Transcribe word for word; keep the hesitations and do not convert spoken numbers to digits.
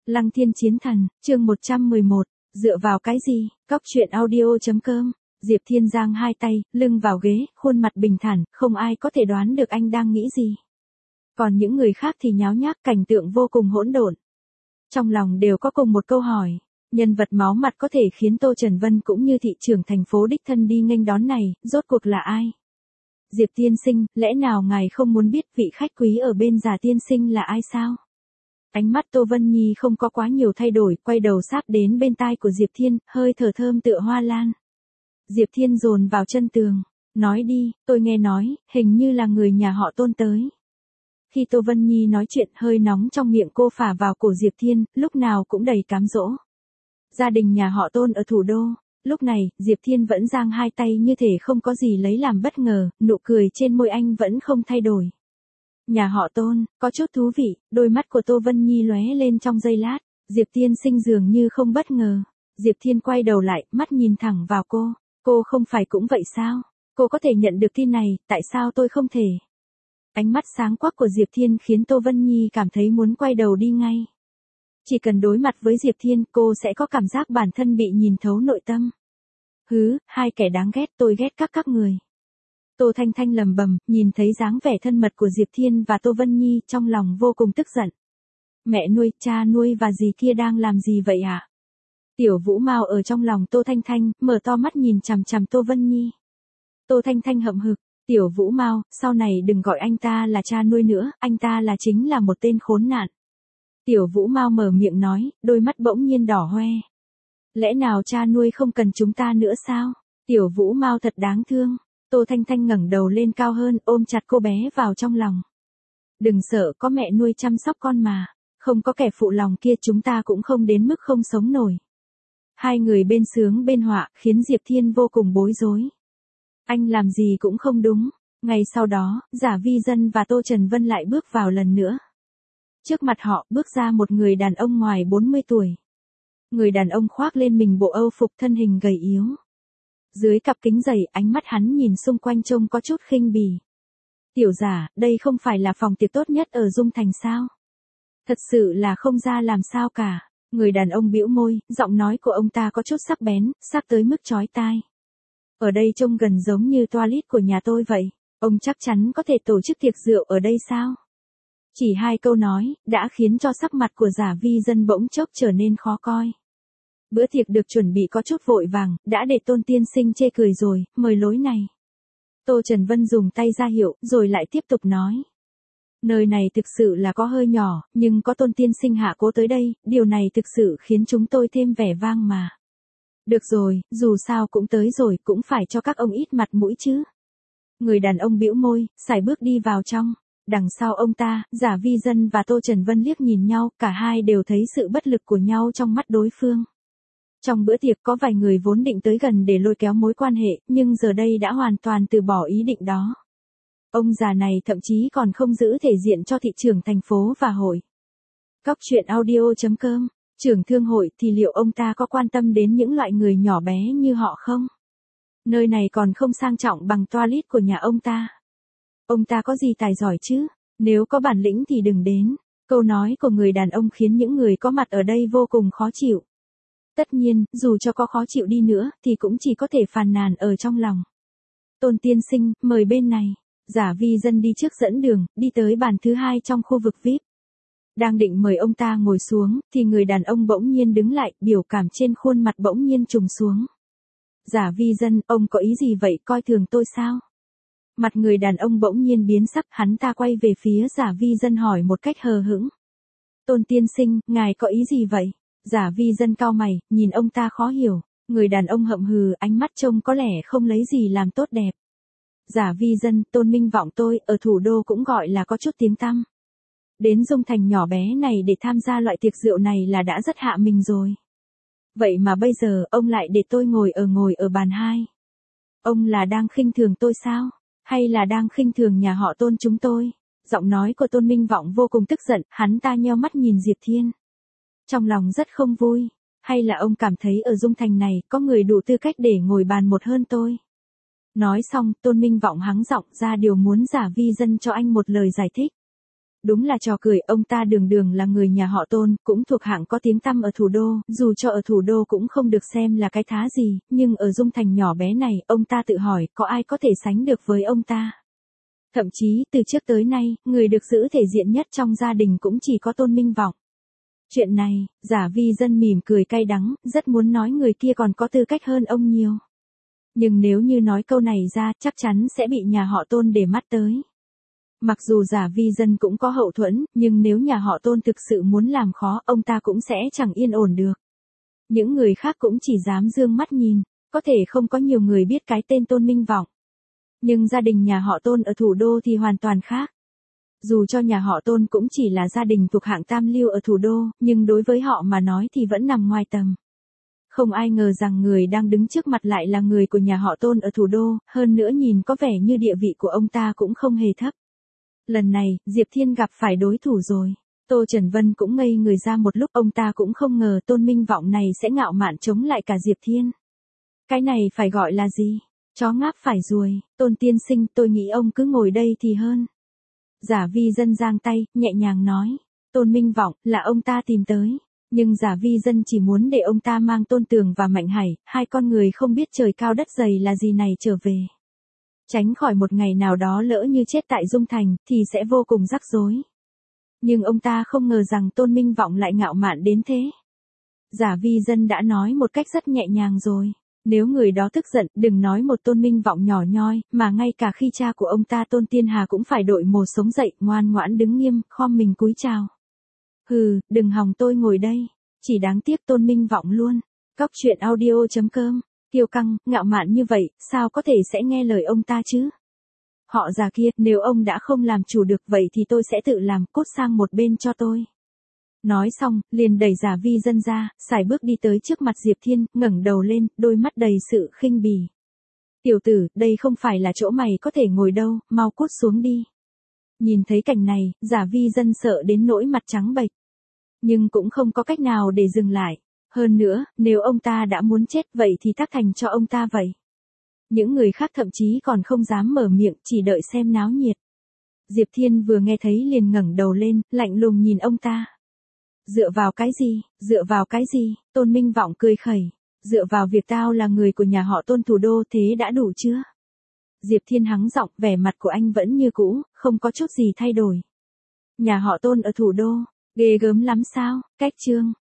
Lăng Thiên Chiến Thần, chương một trăm mười một, dựa vào cái gì, Cóc truyện audio.com, Diệp Thiên giang hai tay, lưng vào ghế, khuôn mặt bình thản, không ai có thể đoán được anh đang nghĩ gì. Còn những người khác thì nháo nhác, cảnh tượng vô cùng hỗn độn. Trong lòng đều có cùng một câu hỏi, nhân vật máu mặt có thể khiến Tô Trần Vân cũng như thị trưởng thành phố đích thân đi nghênh đón này, rốt cuộc là ai? Diệp tiên sinh, lẽ nào ngài không muốn biết vị khách quý ở bên già tiên sinh là ai sao? Ánh mắt Tô Vân Nhi không có quá nhiều thay đổi, quay đầu sát đến bên tai của Diệp Thiên, hơi thở thơm tựa hoa lan. Diệp Thiên dồn vào chân tường, nói đi, tôi nghe nói, hình như là người nhà họ Tôn tới. Khi Tô Vân Nhi nói chuyện, hơi nóng trong miệng cô phả vào cổ Diệp Thiên, lúc nào cũng đầy cám dỗ. Gia đình nhà họ Tôn ở thủ đô. Lúc này, Diệp Thiên vẫn giang hai tay như thể không có gì lấy làm bất ngờ, nụ cười trên môi anh vẫn không thay đổi. Nhà họ Tôn, có chút thú vị, đôi mắt của Tô Vân Nhi lóe lên trong giây lát, Diệp Thiên sinh dường như không bất ngờ. Diệp Thiên quay đầu lại, mắt nhìn thẳng vào cô, cô không phải cũng vậy sao? Cô có thể nhận được tin này, tại sao tôi không thể? Ánh mắt sáng quắc của Diệp Thiên khiến Tô Vân Nhi cảm thấy muốn quay đầu đi ngay. Chỉ cần đối mặt với Diệp Thiên, cô sẽ có cảm giác bản thân bị nhìn thấu nội tâm. Hứ, hai kẻ đáng ghét, tôi ghét các các người. Tô Thanh Thanh lầm bầm, nhìn thấy dáng vẻ thân mật của Diệp Thiên và Tô Vân Nhi, trong lòng vô cùng tức giận. Mẹ nuôi, cha nuôi và dì kia đang làm gì vậy ạ? À? Tiểu Vũ Mao ở trong lòng Tô Thanh Thanh, mở to mắt nhìn chằm chằm Tô Vân Nhi. Tô Thanh Thanh hậm hực, Tiểu Vũ Mao, sau này đừng gọi anh ta là cha nuôi nữa, anh ta là chính là một tên khốn nạn. Tiểu Vũ Mao mở miệng nói, đôi mắt bỗng nhiên đỏ hoe. Lẽ nào cha nuôi không cần chúng ta nữa sao? Tiểu Vũ Mao thật đáng thương. Tô Thanh Thanh ngẩng đầu lên cao hơn, ôm chặt cô bé vào trong lòng. Đừng sợ, có mẹ nuôi chăm sóc con mà. Không có kẻ phụ lòng kia chúng ta cũng không đến mức không sống nổi. Hai người bên sướng bên họa, khiến Diệp Thiên vô cùng bối rối. Anh làm gì cũng không đúng. Ngày sau đó, Giả Vi Dân và Tô Trần Vân lại bước vào lần nữa. Trước mặt họ, bước ra một người đàn ông ngoài bốn mươi tuổi. Người đàn ông khoác lên mình bộ âu phục, thân hình gầy yếu. Dưới cặp kính dày, ánh mắt hắn nhìn xung quanh trông có chút khinh bỉ. Tiểu Giả, đây không phải là phòng tiệc tốt nhất ở Dung Thành sao? Thật sự là không ra làm sao cả. Người đàn ông bĩu môi, giọng nói của ông ta có chút sắc bén, sắc tới mức chói tai. Ở đây trông gần giống như toilet của nhà tôi vậy. Ông chắc chắn có thể tổ chức tiệc rượu ở đây sao? Chỉ hai câu nói, đã khiến cho sắc mặt của Giả Vi Dân bỗng chốc trở nên khó coi. Bữa tiệc được chuẩn bị có chút vội vàng, đã để Tôn tiên sinh chê cười rồi, mời lối này. Tô Trần Vân dùng tay ra hiệu, rồi lại tiếp tục nói. Nơi này thực sự là có hơi nhỏ, nhưng có Tôn tiên sinh hạ cố tới đây, điều này thực sự khiến chúng tôi thêm vẻ vang mà. Được rồi, dù sao cũng tới rồi, cũng phải cho các ông ít mặt mũi chứ. Người đàn ông bĩu môi, sải bước đi vào trong. Đằng sau ông ta, Giả Vi Dân và Tô Trần Vân liếc nhìn nhau, cả hai đều thấy sự bất lực của nhau trong mắt đối phương. Trong bữa tiệc có vài người vốn định tới gần để lôi kéo mối quan hệ, nhưng giờ đây đã hoàn toàn từ bỏ ý định đó. Ông già này thậm chí còn không giữ thể diện cho thị trưởng thành phố và hội. Cóc truyện audio.com, trưởng thương hội thì liệu ông ta có quan tâm đến những loại người nhỏ bé như họ không? Nơi này còn không sang trọng bằng toilet của nhà ông ta. Ông ta có gì tài giỏi chứ? Nếu có bản lĩnh thì đừng đến. Câu nói của người đàn ông khiến những người có mặt ở đây vô cùng khó chịu. Tất nhiên, dù cho có khó chịu đi nữa, thì cũng chỉ có thể phàn nàn ở trong lòng. Tôn tiên sinh, mời bên này. Giả Vi Dân đi trước dẫn đường, đi tới bàn thứ hai trong khu vực vi ai pi. Đang định mời ông ta ngồi xuống, thì người đàn ông bỗng nhiên đứng lại, biểu cảm trên khuôn mặt bỗng nhiên trùng xuống. Giả Vi Dân, ông có ý gì vậy, coi thường tôi sao? Mặt người đàn ông bỗng nhiên biến sắc, hắn ta quay về phía Giả Vi Dân hỏi một cách hờ hững. Tôn tiên sinh, ngài có ý gì vậy? Giả Vi Dân cau mày, nhìn ông ta khó hiểu. Người đàn ông hậm hừ, ánh mắt trông có lẽ không lấy gì làm tốt đẹp. Giả Vi Dân, Tôn Minh Vọng tôi, ở thủ đô cũng gọi là có chút tiếng tăm. Đến Dung Thành nhỏ bé này để tham gia loại tiệc rượu này là đã rất hạ mình rồi. Vậy mà bây giờ, ông lại để tôi ngồi ở ngồi ở bàn hai. Ông là đang khinh thường tôi sao? Hay là đang khinh thường nhà họ Tôn chúng tôi? Giọng nói của Tôn Minh Vọng vô cùng tức giận, hắn ta nheo mắt nhìn Diệp Thiên. Trong lòng rất không vui. Hay là ông cảm thấy ở Dung Thành này, có người đủ tư cách để ngồi bàn một hơn tôi? Nói xong, Tôn Minh Vọng hắng giọng ra điều muốn Giả Vi Dân cho anh một lời giải thích. Đúng là trò cười, ông ta đường đường là người nhà họ Tôn, cũng thuộc hạng có tiếng tăm ở thủ đô, dù cho ở thủ đô cũng không được xem là cái thá gì, nhưng ở Dung Thành nhỏ bé này, ông ta tự hỏi, có ai có thể sánh được với ông ta. Thậm chí, từ trước tới nay, người được giữ thể diện nhất trong gia đình cũng chỉ có Tôn Minh Vọng. Chuyện này, Giả Vi Dân mỉm cười cay đắng, rất muốn nói người kia còn có tư cách hơn ông nhiều. Nhưng nếu như nói câu này ra, chắc chắn sẽ bị nhà họ Tôn để mắt tới. Mặc dù Giả Vi Dân cũng có hậu thuẫn, nhưng nếu nhà họ Tôn thực sự muốn làm khó, ông ta cũng sẽ chẳng yên ổn được. Những người khác cũng chỉ dám dương mắt nhìn, có thể không có nhiều người biết cái tên Tôn Minh Vọng. Nhưng gia đình nhà họ Tôn ở thủ đô thì hoàn toàn khác. Dù cho nhà họ Tôn cũng chỉ là gia đình thuộc hạng tam lưu ở thủ đô, nhưng đối với họ mà nói thì vẫn nằm ngoài tầm. Không ai ngờ rằng người đang đứng trước mặt lại là người của nhà họ Tôn ở thủ đô, hơn nữa nhìn có vẻ như địa vị của ông ta cũng không hề thấp. Lần này, Diệp Thiên gặp phải đối thủ rồi. Tô Trần Vân cũng ngây người ra một lúc, ông ta cũng không ngờ Tôn Minh Vọng này sẽ ngạo mạn chống lại cả Diệp Thiên. Cái này phải gọi là gì? Chó ngáp phải ruồi, Tôn tiên sinh, tôi nghĩ ông cứ ngồi đây thì hơn. Giả Vi Dân giang tay, nhẹ nhàng nói. Tôn Minh Vọng, là ông ta tìm tới. Nhưng Giả Vi Dân chỉ muốn để ông ta mang Tôn Tường và Mạnh Hải, hai con người không biết trời cao đất dày là gì này trở về. Tránh khỏi một ngày nào đó lỡ như chết tại Dung Thành, thì sẽ vô cùng rắc rối. Nhưng ông ta không ngờ rằng Tôn Minh Vọng lại ngạo mạn đến thế. Giả Vi Dân đã nói một cách rất nhẹ nhàng rồi. Nếu người đó tức giận, đừng nói một Tôn Minh Vọng nhỏ nhoi, mà ngay cả khi cha của ông ta Tôn Tiên Hà cũng phải đội mồ sống dậy, ngoan ngoãn đứng nghiêm, khom mình cúi chào. Hừ, đừng hòng tôi ngồi đây. Chỉ đáng tiếc Tôn Minh Vọng luôn. Cóc truyện audio chấm com. Kiêu căng, ngạo mạn như vậy, sao có thể sẽ nghe lời ông ta chứ? Họ già kia, nếu ông đã không làm chủ được vậy thì tôi sẽ tự làm, cốt sang một bên cho tôi. Nói xong, liền đẩy Giả Vi Dân ra, sải bước đi tới trước mặt Diệp Thiên, ngẩng đầu lên, đôi mắt đầy sự khinh bỉ. Tiểu tử, đây không phải là chỗ mày có thể ngồi đâu, mau cút xuống đi. Nhìn thấy cảnh này, Giả Vi Dân sợ đến nỗi mặt trắng bệch. Nhưng cũng không có cách nào để dừng lại. Hơn nữa, nếu ông ta đã muốn chết vậy thì tác thành cho ông ta vậy. Những người khác thậm chí còn không dám mở miệng, chỉ đợi xem náo nhiệt. Diệp Thiên vừa nghe thấy liền ngẩng đầu lên, lạnh lùng nhìn ông ta. Dựa vào cái gì, dựa vào cái gì, Tôn Minh Vọng cười khẩy. Dựa vào việc tao là người của nhà họ Tôn thủ đô, thế đã đủ chưa? Diệp Thiên hắng giọng, vẻ mặt của anh vẫn như cũ, không có chút gì thay đổi. Nhà họ Tôn ở thủ đô, ghê gớm lắm sao? Cách chương.